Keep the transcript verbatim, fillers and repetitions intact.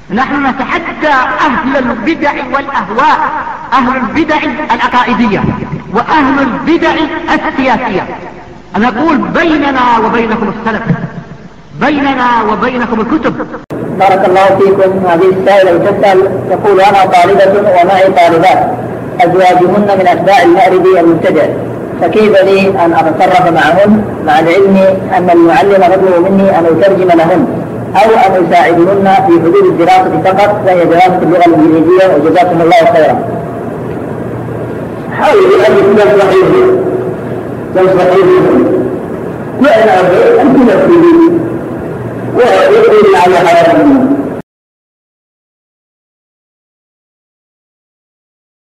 نحن نتحدى أهل البدع والأهواء، أهل البدع العقائدية وأهل البدع السياسية. نقول بيننا وبينكم السلف، بيننا وبينكم الكتب. بارك الله فيكم. هذه السائلة تسأل تقول: أنا طالبة ومعي طالبات أزواجهن من أتباع المأربي المبتدع، فكيف لي أن أتصرف معهن مع العلم أن المعلم يطلب مني أن أترجم لهن أو أن أساعدهن في حدود الدراسة فقط وهي دراسة اللغة الإنجليزية، وجزاكم الله خيرا. حاولوا أن تنصحيهم تنصحيهم وأنا أن تنفذوا ويقول على حياتهم